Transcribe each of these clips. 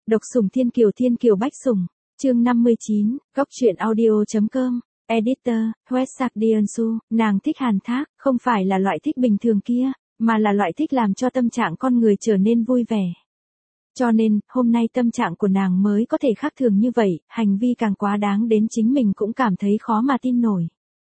Độc sủng Thiên Kiều Bách Sủng, chương 59, góc truyện audio.com, editor, Westsạc Diansu, nàng thích Hàn Thác, không phải là loại thích bình thường kia, mà là loại thích làm cho tâm trạng con người trở nên vui vẻ. Cho nên, hôm nay tâm trạng của nàng mới có thể khác thường như vậy, hành vi càng quá đáng đến chính mình cũng cảm thấy khó mà tin nổi.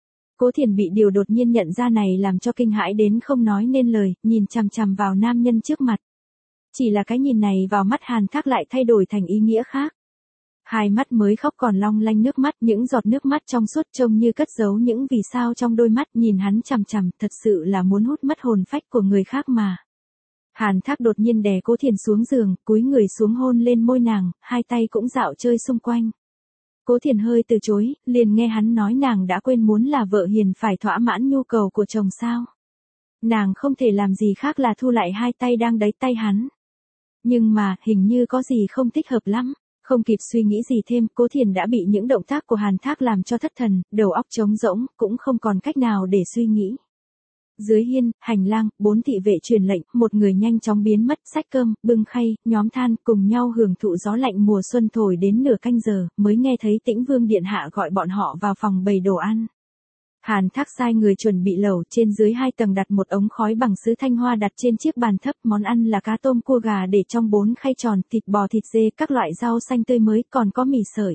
Cố Thiền bị điều đột nhiên nhận ra này làm cho kinh hãi đến không nói nên lời, nhìn chằm chằm vào nam nhân trước mặt. Chỉ là cái nhìn này vào mắt Hàn Thác lại thay đổi thành ý nghĩa khác. Hai mắt mới khóc còn long lanh nước mắt, những giọt nước mắt trong suốt trông như cất giấu những vì sao trong đôi mắt, nhìn hắn chằm chằm, thật sự là muốn hút mất hồn phách của người khác mà. Hàn Thác đột nhiên đè Cố Thiền xuống giường, cúi người xuống hôn lên môi nàng, hai tay cũng dạo chơi xung quanh. Cố Thiền hơi từ chối, liền nghe hắn nói nàng đã quên muốn là vợ hiền phải thỏa mãn nhu cầu của chồng sao. Nàng không thể làm gì khác là thu lại hai tay đang đẩy tay hắn. Nhưng mà, hình như có gì không thích hợp lắm. Không kịp suy nghĩ gì thêm, Cố Thiền đã bị những động tác của Hàn Thác làm cho thất thần, đầu óc trống rỗng, cũng không còn cách nào để suy nghĩ. Dưới hiên, hành lang, 4 thị vệ truyền lệnh, một người nhanh chóng biến mất, xách cơm, bưng khay, nhóm than, cùng nhau hưởng thụ gió lạnh mùa xuân thổi đến nửa canh giờ, mới nghe thấy Tĩnh Vương điện hạ gọi bọn họ vào phòng bày đồ ăn. Hàn Thác sai người chuẩn bị lẩu, trên dưới 2 tầng đặt một ống khói bằng sứ thanh hoa đặt trên chiếc bàn thấp, món ăn là cá tôm cua gà để trong 4 khay tròn, thịt bò thịt dê, các loại rau xanh tươi mới, còn có mì sợi.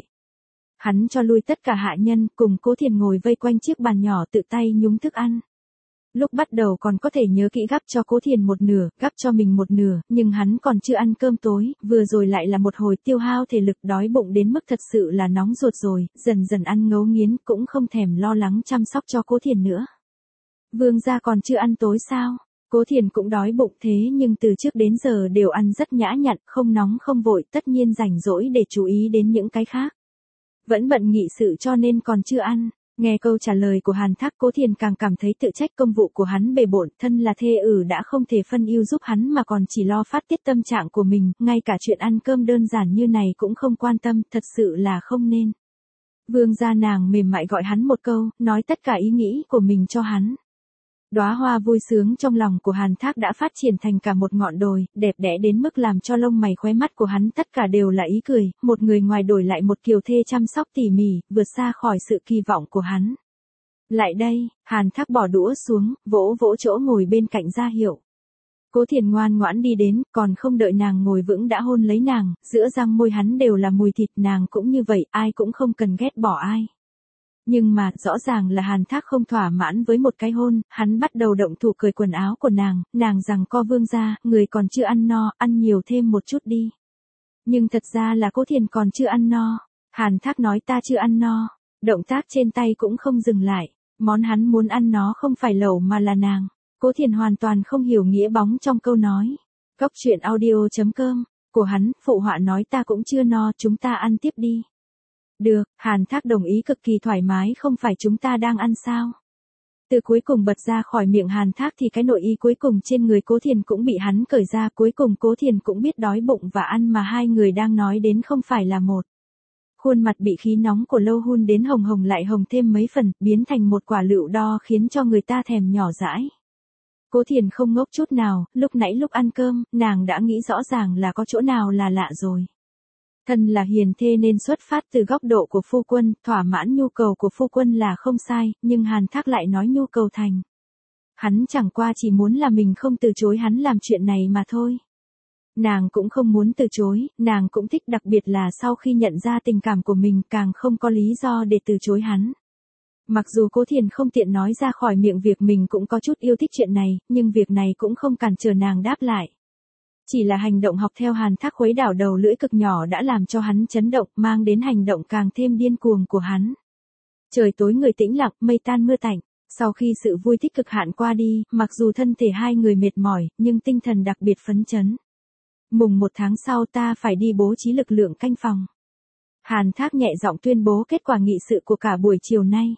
Hắn cho lui tất cả hạ nhân, cùng Cố Thiền ngồi vây quanh chiếc bàn nhỏ tự tay nhúng thức ăn. Lúc bắt đầu còn có thể nhớ kỹ gắp cho Cố Thiền một nửa, gắp cho mình một nửa, nhưng hắn còn chưa ăn cơm tối, vừa rồi lại là một hồi tiêu hao thể lực, đói bụng đến mức thật sự là nóng ruột rồi, dần dần ăn ngấu nghiến, cũng không thèm lo lắng chăm sóc cho Cố Thiền nữa. Vương gia còn chưa ăn tối sao? Cố Thiền cũng đói bụng thế nhưng từ trước đến giờ đều ăn rất nhã nhặn, không nóng không vội, tất nhiên rảnh rỗi để chú ý đến những cái khác. Vẫn bận nghị sự cho nên còn chưa ăn. Nghe câu trả lời của Hàn Thác, Cố Thiền càng cảm thấy tự trách công vụ của hắn bề bộn, thân là thê tử đã không thể phân ưu giúp hắn mà còn chỉ lo phát tiết tâm trạng của mình, ngay cả chuyện ăn cơm đơn giản như này cũng không quan tâm, thật sự là không nên. Vương gia nàng mềm mại gọi hắn một câu, nói tất cả ý nghĩ của mình cho hắn. Đóa hoa vui sướng trong lòng của Hàn Thác đã phát triển thành cả một ngọn đồi, đẹp đẽ đến mức làm cho lông mày khóe mắt của hắn tất cả đều là ý cười, một người ngoài đổi lại một kiều thê chăm sóc tỉ mỉ, vượt xa khỏi sự kỳ vọng của hắn. Lại đây, Hàn Thác bỏ đũa xuống, vỗ vỗ chỗ ngồi bên cạnh ra hiệu. Cố Thiền ngoan ngoãn đi đến, còn không đợi nàng ngồi vững đã hôn lấy nàng, giữa răng môi hắn đều là mùi thịt, nàng cũng như vậy, ai cũng không cần ghét bỏ ai. Nhưng mà, rõ ràng là Hàn Thác không thỏa mãn với một cái hôn, hắn bắt đầu động thủ cởi quần áo của nàng rằng co vương gia, người còn chưa ăn no, ăn nhiều thêm một chút đi. Nhưng thật ra là Cố Thiền còn chưa ăn no. Hàn Thác nói ta chưa ăn no, động tác trên tay cũng không dừng lại, món hắn muốn ăn nó không phải lẩu mà là nàng. Cố Thiền hoàn toàn không hiểu nghĩa bóng trong câu nói. Góc truyện audio.com, của hắn, phụ họa nói ta cũng chưa no, chúng ta ăn tiếp đi. Được, Hàn Thác đồng ý cực kỳ thoải mái, không phải chúng ta đang ăn sao. Từ cuối cùng bật ra khỏi miệng Hàn Thác thì cái nội y cuối cùng trên người Cố Thiền cũng bị hắn cởi ra, cuối cùng Cố Thiền cũng biết đói bụng và ăn mà hai người đang nói đến không phải là một. Khuôn mặt bị khí nóng của lâu hun đến hồng hồng lại hồng thêm mấy phần, biến thành một quả lựu đo khiến cho người ta thèm nhỏ dãi. Cố Thiền không ngốc chút nào, lúc nãy lúc ăn cơm, nàng đã nghĩ rõ ràng là có chỗ nào là lạ rồi. Thân là hiền thê nên xuất phát từ góc độ của phu quân, thỏa mãn nhu cầu của phu quân là không sai, nhưng Hàn Thác lại nói nhu cầu thành. Hắn chẳng qua chỉ muốn là mình không từ chối hắn làm chuyện này mà thôi. Nàng cũng không muốn từ chối, nàng cũng thích, đặc biệt là sau khi nhận ra tình cảm của mình càng không có lý do để từ chối hắn. Mặc dù Cố Thiền không tiện nói ra khỏi miệng việc mình cũng có chút yêu thích chuyện này, nhưng việc này cũng không cản trở nàng đáp lại. Chỉ là hành động học theo Hàn Thác khuấy đảo đầu lưỡi cực nhỏ đã làm cho hắn chấn động, mang đến hành động càng thêm điên cuồng của hắn. Trời tối người tĩnh lặng, mây tan mưa tạnh. Sau khi sự vui thích cực hạn qua đi, mặc dù thân thể hai người mệt mỏi, nhưng tinh thần đặc biệt phấn chấn. Mùng 1 tháng sau ta phải đi bố trí lực lượng canh phòng. Hàn Thác nhẹ giọng tuyên bố kết quả nghị sự của cả buổi chiều nay.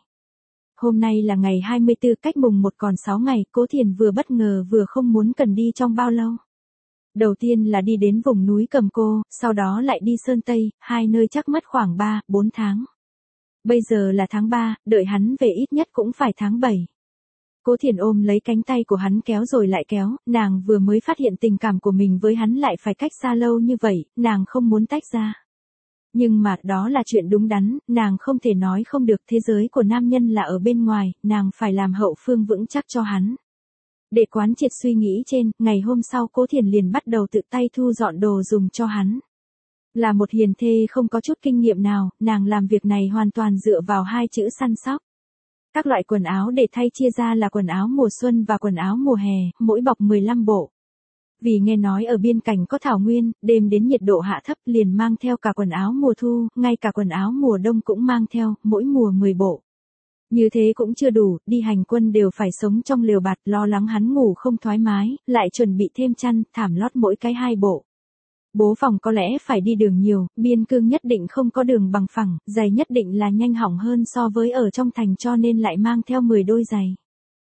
Hôm nay là ngày 24, cách mùng 1 còn 6 ngày, Cố Thiền vừa bất ngờ vừa không muốn cần đi trong bao lâu. Đầu tiên là đi đến vùng núi Cầm Cô, sau đó lại đi Sơn Tây, hai nơi chắc mất khoảng 3-4 tháng. Bây giờ là tháng 3, đợi hắn về ít nhất cũng phải tháng 7. Cố Thiền ôm lấy cánh tay của hắn kéo rồi lại kéo, nàng vừa mới phát hiện tình cảm của mình với hắn lại phải cách xa lâu như vậy, nàng không muốn tách ra. Nhưng mà đó là chuyện đúng đắn, nàng không thể nói không được, thế giới của nam nhân là ở bên ngoài, nàng phải làm hậu phương vững chắc cho hắn. Để quán triệt suy nghĩ trên, ngày hôm sau Cố Thiền liền bắt đầu tự tay thu dọn đồ dùng cho hắn. Là một hiền thê không có chút kinh nghiệm nào, nàng làm việc này hoàn toàn dựa vào hai chữ săn sóc. Các loại quần áo để thay chia ra là quần áo mùa xuân và quần áo mùa hè, mỗi bọc 15 bộ. Vì nghe nói ở biên cảnh có thảo nguyên, đêm đến nhiệt độ hạ thấp liền mang theo cả quần áo mùa thu, ngay cả quần áo mùa đông cũng mang theo, mỗi mùa 10 bộ. Như thế cũng chưa đủ, đi hành quân đều phải sống trong lều bạt, lo lắng hắn ngủ không thoải mái, lại chuẩn bị thêm chăn, thảm lót mỗi cái 2 bộ. Bố phòng có lẽ phải đi đường nhiều, biên cương nhất định không có đường bằng phẳng, giày nhất định là nhanh hỏng hơn so với ở trong thành cho nên lại mang theo 10 đôi giày.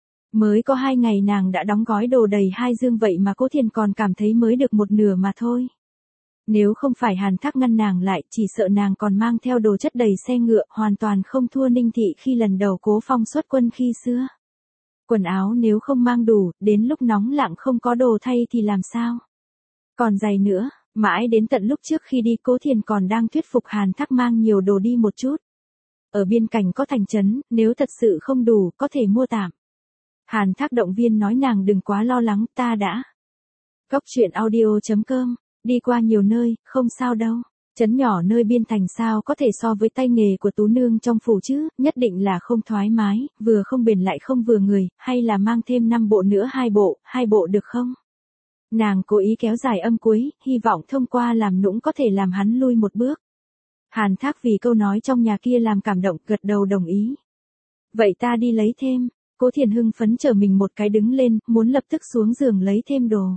Mới có 2 ngày nàng đã đóng gói đồ đầy 2 dương vậy mà Cố Thiền còn cảm thấy mới được một nửa mà thôi. Nếu không phải Hàn Thác ngăn nàng lại, chỉ sợ nàng còn mang theo đồ chất đầy xe ngựa, hoàn toàn không thua Ninh Thị khi lần đầu Cố Phong xuất quân khi xưa. Quần áo nếu không mang đủ, đến lúc nóng lặng không có đồ thay thì làm sao? Còn giày nữa, mãi đến tận lúc trước khi đi Cố Thiền còn đang thuyết phục Hàn Thác mang nhiều đồ đi một chút. Ở biên cảnh có thành trấn, nếu thật sự không đủ, có thể mua tạm. Hàn Thác động viên nói nàng đừng quá lo lắng, ta đã. Góc truyện audio.com, đi qua nhiều nơi, không sao đâu. Trấn nhỏ nơi biên thành sao có thể so với tay nghề của tú nương trong phủ chứ, nhất định là không thoải mái, vừa không bền lại không vừa người, hay là mang thêm 5 bộ nữa 2 bộ được không? Nàng cố ý kéo dài âm cuối, hy vọng thông qua làm nũng có thể làm hắn lui một bước. Hàn Thác vì câu nói trong nhà kia làm cảm động, gật đầu đồng ý. Vậy ta đi lấy thêm. Cố Thiền hưng phấn chờ mình một cái đứng lên, muốn lập tức xuống giường lấy thêm đồ.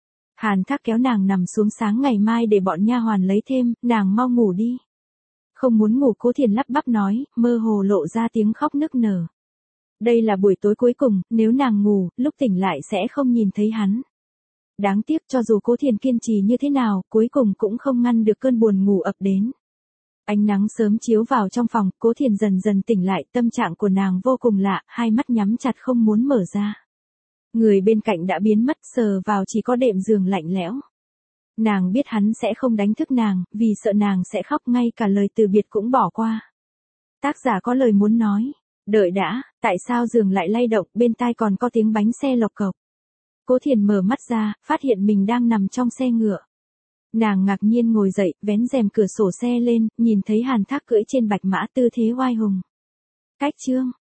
Hàn Thác kéo nàng nằm xuống, sáng ngày mai để bọn nha hoàn lấy thêm, nàng mau ngủ đi. Không muốn ngủ, Cố Thiền lắp bắp nói, mơ hồ lộ ra tiếng khóc nức nở. Đây là buổi tối cuối cùng, nếu nàng ngủ, lúc tỉnh lại sẽ không nhìn thấy hắn. Đáng tiếc cho dù Cố Thiền kiên trì như thế nào, cuối cùng cũng không ngăn được cơn buồn ngủ ập đến. Ánh nắng sớm chiếu vào trong phòng, Cố Thiền dần dần tỉnh lại, tâm trạng của nàng vô cùng lạ, hai mắt nhắm chặt không muốn mở ra. Người bên cạnh đã biến mất, sờ vào chỉ có đệm giường lạnh lẽo. Nàng biết hắn sẽ không đánh thức nàng, vì sợ nàng sẽ khóc, ngay cả lời từ biệt cũng bỏ qua. Tác giả có lời muốn nói, đợi đã, tại sao giường lại lay động, bên tai còn có tiếng bánh xe lộc cộc. Cố Thiền mở mắt ra, phát hiện mình đang nằm trong xe ngựa. Nàng ngạc nhiên ngồi dậy, vén rèm cửa sổ xe lên, nhìn thấy Hàn Thác cưỡi trên bạch mã tư thế oai hùng. Cách chương